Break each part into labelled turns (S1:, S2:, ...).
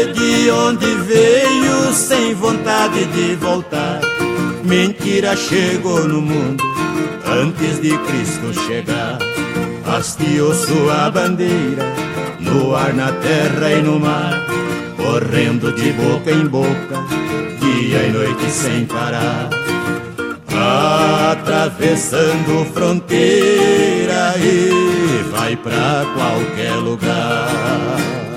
S1: saber de onde veio sem vontade de voltar. Mentira chegou no mundo antes de Cristo chegar. Hasteou sua bandeira no ar, na terra e no mar, correndo de boca em boca, dia e noite sem parar. Atravessando fronteira e vai pra qualquer lugar.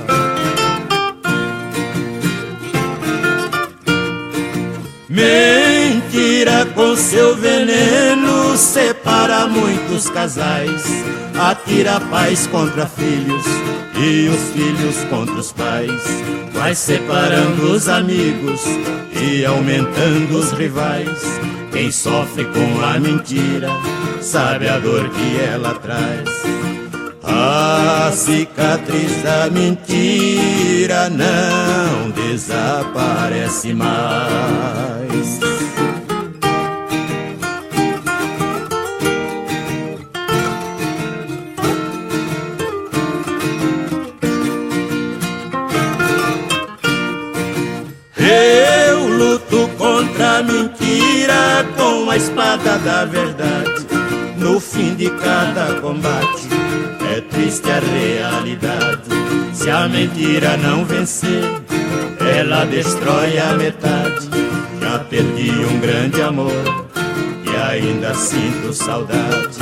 S1: Mentira com seu veneno separa muitos casais, atira pais contra filhos e os filhos contra os pais, vai separando os amigos e aumentando os rivais. Quem sofre com a mentira sabe a dor que ela traz. A cicatriz da mentira não desaparece mais. Eu luto contra a mentira com a espada da verdade. No fim de cada combate é triste a realidade. Se a mentira não vencer, ela destrói a metade. Já perdi um grande amor e ainda sinto saudade.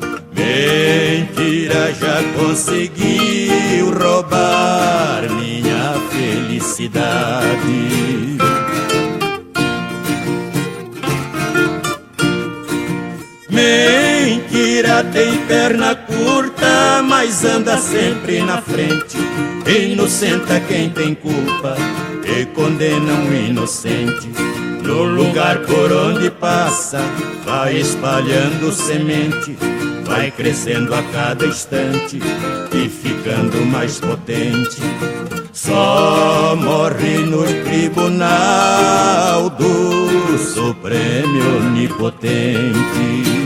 S1: Mentira já conseguiu roubar minha felicidade. Mentira tem perna curta, mas anda sempre na frente. Inocenta quem tem culpa e condena um inocente. No lugar por onde passa, vai espalhando semente, vai crescendo a cada instante e ficando mais potente. Só morre no tribunal do Supremo Onipotente.